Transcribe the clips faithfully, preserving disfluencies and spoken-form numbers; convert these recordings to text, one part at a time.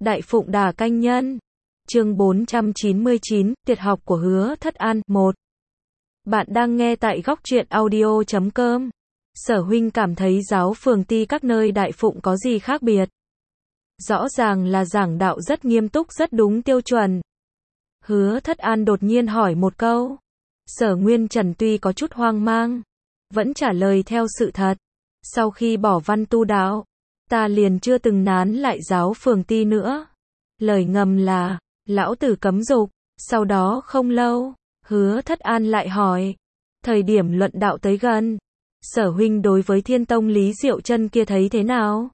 Đại Phụng Đà Canh Nhân. Chương bốn trăm chín mươi chín, Tuyệt học của Hứa Thất An. một. Bạn đang nghe tại góc truyện audio chấm com. Sở huynh cảm thấy giáo phường ty các nơi Đại Phụng có gì khác biệt? Rõ ràng là giảng đạo rất nghiêm túc, rất đúng tiêu chuẩn. Hứa Thất An đột nhiên hỏi một câu. Sở Nguyên Trần tuy có chút hoang mang, vẫn trả lời theo sự thật. Sau khi bỏ văn tu đạo, ta liền chưa từng nán lại giáo phường ty nữa. Lời ngầm là, lão tử cấm dục. Sau đó không lâu, Hứa Thất An lại hỏi. Thời điểm luận đạo tới gần, Sở huynh đối với Thiên Tông Lý Diệu Chân kia thấy thế nào?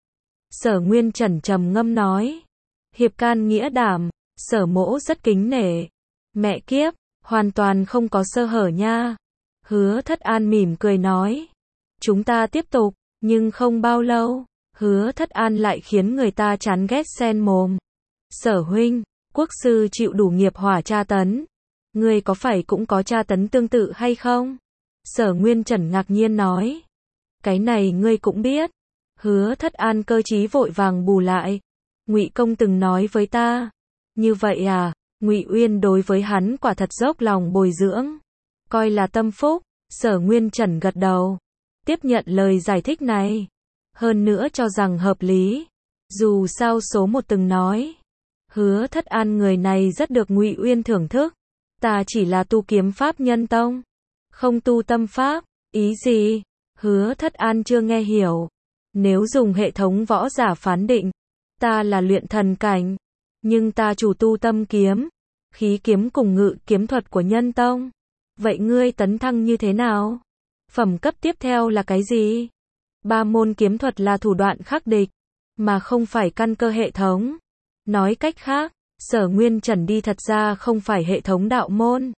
Sở Nguyên Trần trầm ngâm nói. Hiệp can nghĩa đảm, Sở mỗ rất kính nể. Mẹ kiếp, hoàn toàn không có sơ hở nha. Hứa Thất An mỉm cười nói. Chúng ta tiếp tục, nhưng không bao lâu, Hứa Thất An lại khiến người ta chán ghét sen mồm. Sở huynh, quốc sư chịu đủ nghiệp hỏa tra tấn. Ngươi có phải cũng có tra tấn tương tự hay không? Sở Nguyên Trần ngạc nhiên nói. Cái này ngươi cũng biết. Hứa Thất An cơ trí vội vàng bù lại. Ngụy công từng nói với ta. Như vậy à? Ngụy Uyên đối với hắn quả thật dốc lòng bồi dưỡng, coi là tâm phúc. Sở Nguyên Trần gật đầu, tiếp nhận lời giải thích này, hơn nữa cho rằng hợp lý. Dù sao số một từng nói, Hứa Thất An người này rất được Ngụy Uyên thưởng thức. Ta chỉ là tu kiếm pháp nhân tông, không tu tâm pháp. Ý gì? Hứa Thất An chưa nghe hiểu. Nếu dùng hệ thống võ giả phán định, ta là luyện thần cảnh, nhưng ta chủ tu tâm kiếm, khí kiếm cùng ngự kiếm thuật của nhân tông. Vậy ngươi tấn thăng như thế nào? Phẩm cấp tiếp theo là cái gì? Ba môn kiếm thuật là thủ đoạn khắc địch, mà không phải căn cơ hệ thống. Nói cách khác, Sở Nguyên Trần đi thật ra không phải hệ thống đạo môn,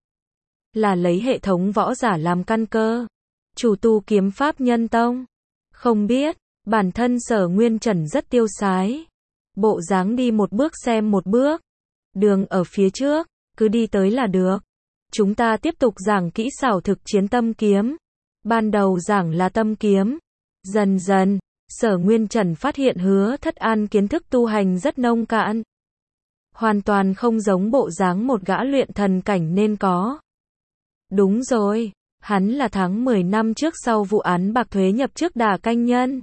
là lấy hệ thống võ giả làm căn cơ, chủ tu kiếm pháp nhân tông. Không biết, bản thân Sở Nguyên Trần rất tiêu sái, bộ dáng đi một bước xem một bước. Đường ở phía trước, cứ đi tới là được. Chúng ta tiếp tục giảng kỹ xảo thực chiến tâm kiếm. Ban đầu giảng là tâm kiếm. Dần dần, Sở Nguyên Trần phát hiện Hứa Thất An kiến thức tu hành rất nông cạn, hoàn toàn không giống bộ dáng một gã luyện thần cảnh nên có. Đúng rồi, hắn là tháng mười năm trước sau vụ án bạc thuế nhập trước Đà Canh Nhân.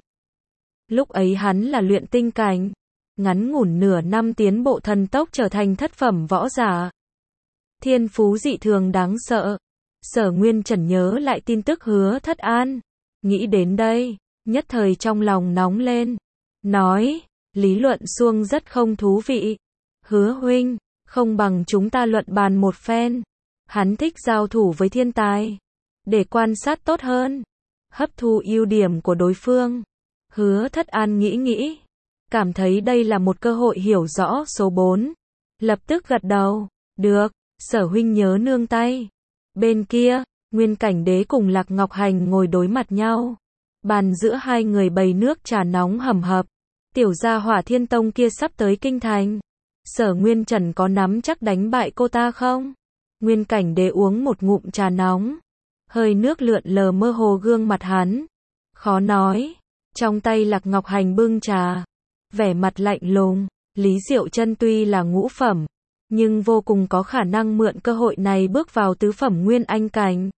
Lúc ấy hắn là luyện tinh cảnh, ngắn ngủn nửa năm tiến bộ thần tốc trở thành thất phẩm võ giả. Thiên phú dị thường đáng sợ. Sở Nguyên Trần nhớ lại tin tức Hứa Thất An, nghĩ đến đây, nhất thời trong lòng nóng lên, nói, lý luận suông rất không thú vị. Hứa huynh, không bằng chúng ta luận bàn một phen. Hắn thích giao thủ với thiên tài, để quan sát tốt hơn, hấp thu ưu điểm của đối phương. Hứa Thất An nghĩ nghĩ, cảm thấy đây là một cơ hội hiểu rõ số bốn. Lập tức gật đầu, được. Sở huynh nhớ nương tay. Bên kia, Nguyên Cảnh Đế cùng Lạc Ngọc Hành ngồi đối mặt nhau. Bàn giữa hai người bày nước trà nóng hầm hập. Tiểu gia hỏa Thiên Tông kia sắp tới kinh thành. Sở Nguyên Trần có nắm chắc đánh bại cô ta không? Nguyên Cảnh Đế uống một ngụm trà nóng, hơi nước lượn lờ mơ hồ gương mặt hắn. Khó nói. Trong tay Lạc Ngọc Hành bưng trà, vẻ mặt lạnh lùng. Lý Diệu Chân tuy là ngũ phẩm, nhưng vô cùng có khả năng mượn cơ hội này bước vào tứ phẩm nguyên anh cảnh.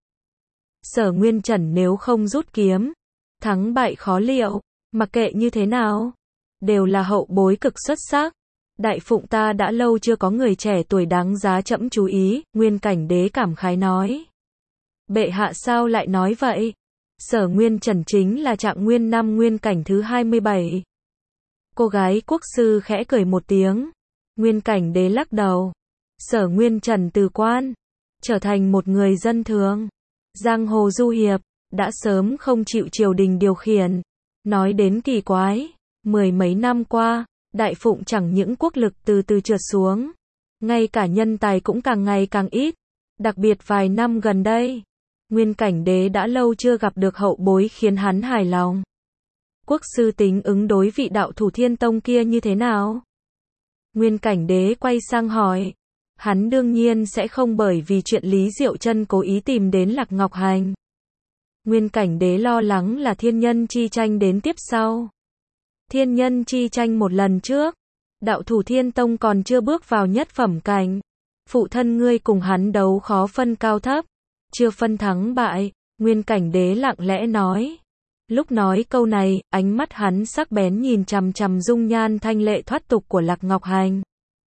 Sở Nguyên Trần nếu không rút kiếm, thắng bại khó liệu. Mặc kệ như thế nào, đều là hậu bối cực xuất sắc. Đại Phụng ta đã lâu chưa có người trẻ tuổi đáng giá trẫm chú ý. Nguyên Cảnh Đế cảm khái nói. Bệ hạ sao lại nói vậy? Sở Nguyên Trần chính là trạng nguyên năm nguyên cảnh thứ hai mươi bảy. Cô gái quốc sư khẽ cười một tiếng. Nguyên Cảnh Đế lắc đầu. Sở Nguyên Trần từ quan, trở thành một người dân thường, giang hồ du hiệp, đã sớm không chịu triều đình điều khiển. Nói đến kỳ quái, mười mấy năm qua, Đại Phụng chẳng những quốc lực từ từ trượt xuống, ngay cả nhân tài cũng càng ngày càng ít. Đặc biệt vài năm gần đây, Nguyên Cảnh Đế đã lâu chưa gặp được hậu bối khiến hắn hài lòng. Quốc sư tính ứng đối vị đạo thủ Thiên Tông kia như thế nào? Nguyên Cảnh Đế quay sang hỏi. Hắn đương nhiên sẽ không bởi vì chuyện Lý Diệu Chân cố ý tìm đến Lạc Ngọc Hành. Nguyên Cảnh Đế lo lắng là thiên nhân chi tranh đến tiếp sau. Thiên nhân chi tranh một lần trước, đạo thủ thiên tông còn chưa bước vào nhất phẩm cảnh. Phụ thân ngươi cùng hắn đấu khó phân cao thấp, chưa phân thắng bại, Nguyên Cảnh Đế lặng lẽ nói. Lúc nói câu này, ánh mắt hắn sắc bén nhìn chằm chằm dung nhan thanh lệ thoát tục của Lạc Ngọc Hành.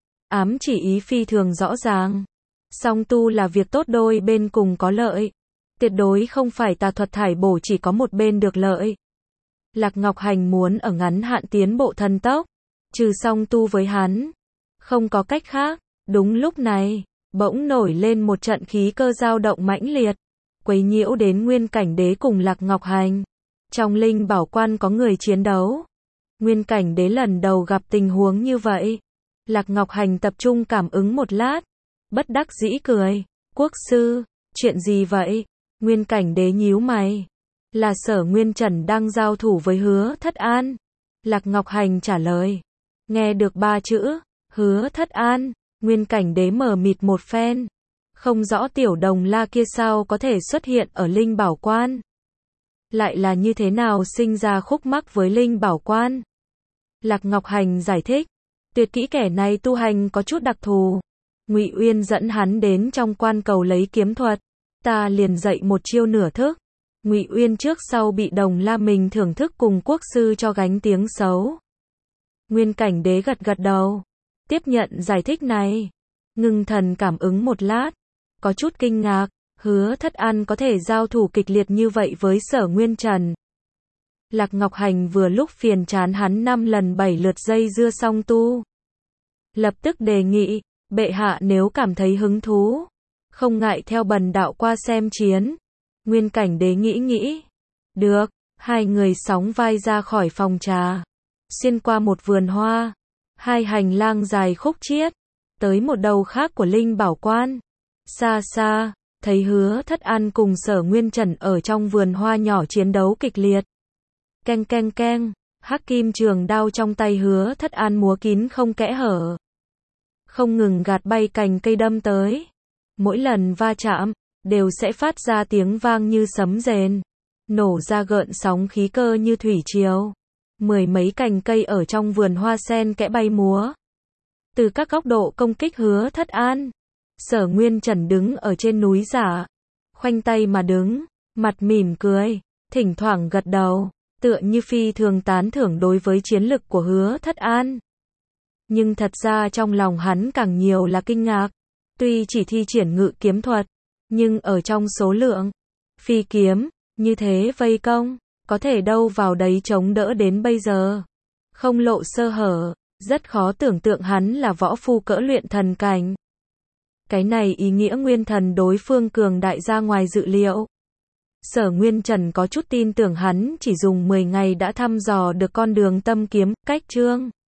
Ám chỉ ý phi thường rõ ràng. Song tu là việc tốt đôi bên cùng có lợi. Tuyệt đối không phải tà thuật thải bổ chỉ có một bên được lợi. Lạc Ngọc Hành muốn ở ngắn hạn tiến bộ thần tốc, trừ song tu với hắn. Không có cách khác. Đúng lúc này, bỗng nổi lên một trận khí cơ dao động mãnh liệt, quấy nhiễu đến Nguyên Cảnh Đế cùng Lạc Ngọc Hành. Trong linh bảo quan có người chiến đấu. Nguyên Cảnh Đế lần đầu gặp tình huống như vậy. Lạc Ngọc Hành tập trung cảm ứng một lát, bất đắc dĩ cười. Quốc sư, chuyện gì vậy? Nguyên Cảnh Đế nhíu mày. Là Sở Nguyên Trần đang giao thủ với Hứa Thất An. Lạc Ngọc Hành trả lời. Nghe được ba chữ, Hứa Thất An, Nguyên Cảnh Đế mờ mịt một phen. Không rõ tiểu đồng la kia sao có thể xuất hiện ở linh bảo quan. Lại là như thế nào sinh ra khúc mắc với linh bảo quan? Lạc Ngọc Hành giải thích. Tuyệt kỹ kẻ này tu hành có chút đặc thù. Ngụy Uyên dẫn hắn đến trong quan cầu lấy kiếm thuật. Ta liền dạy một chiêu nửa thức. Ngụy Uyên trước sau bị đồng la mình thưởng thức cùng quốc sư cho gánh tiếng xấu. Nguyên Cảnh Đế gật gật đầu. Tiếp nhận giải thích này. Ngưng thần cảm ứng một lát. Có chút kinh ngạc. Hứa Thất An có thể giao thủ kịch liệt như vậy với Sở Nguyên Trần. Lạc Ngọc Hành vừa lúc phiền chán hắn năm lần bảy lượt dây dưa song tu. Lập tức đề nghị, bệ hạ nếu cảm thấy hứng thú, không ngại theo bần đạo qua xem chiến. Nguyên Cảnh Đế nghĩ nghĩ. Được, hai người sóng vai ra khỏi phòng trà. Xuyên qua một vườn hoa. Hai hành lang dài khúc chiết. Tới một đầu khác của linh bảo quan. Xa xa, thấy Hứa Thất An cùng Sở Nguyên Trần ở trong vườn hoa nhỏ chiến đấu kịch liệt. Keng keng keng, hắc kim trường đao trong tay Hứa Thất An múa kín không kẽ hở. Không ngừng gạt bay cành cây đâm tới. Mỗi lần va chạm, đều sẽ phát ra tiếng vang như sấm rền. Nổ ra gợn sóng khí cơ như thủy triều. Mười mấy cành cây ở trong vườn hoa sen kẽ bay múa. Từ các góc độ công kích Hứa Thất An. Sở Nguyên Trần đứng ở trên núi giả. Khoanh tay mà đứng, mặt mỉm cười, thỉnh thoảng gật đầu. Tựa như phi thường tán thưởng đối với chiến lực của Hứa Thất An. Nhưng thật ra trong lòng hắn càng nhiều là kinh ngạc. Tuy chỉ thi triển ngự kiếm thuật, nhưng ở trong số lượng phi kiếm, như thế vây công, có thể đâu vào đấy chống đỡ đến bây giờ. Không lộ sơ hở, rất khó tưởng tượng hắn là võ phu cỡ luyện thần cảnh. Cái này ý nghĩa nguyên thần đối phương cường đại ra ngoài dự liệu. Sở Nguyên Trần có chút tin tưởng hắn chỉ dùng mười ngày đã thăm dò được con đường tâm kiếm, cách chương.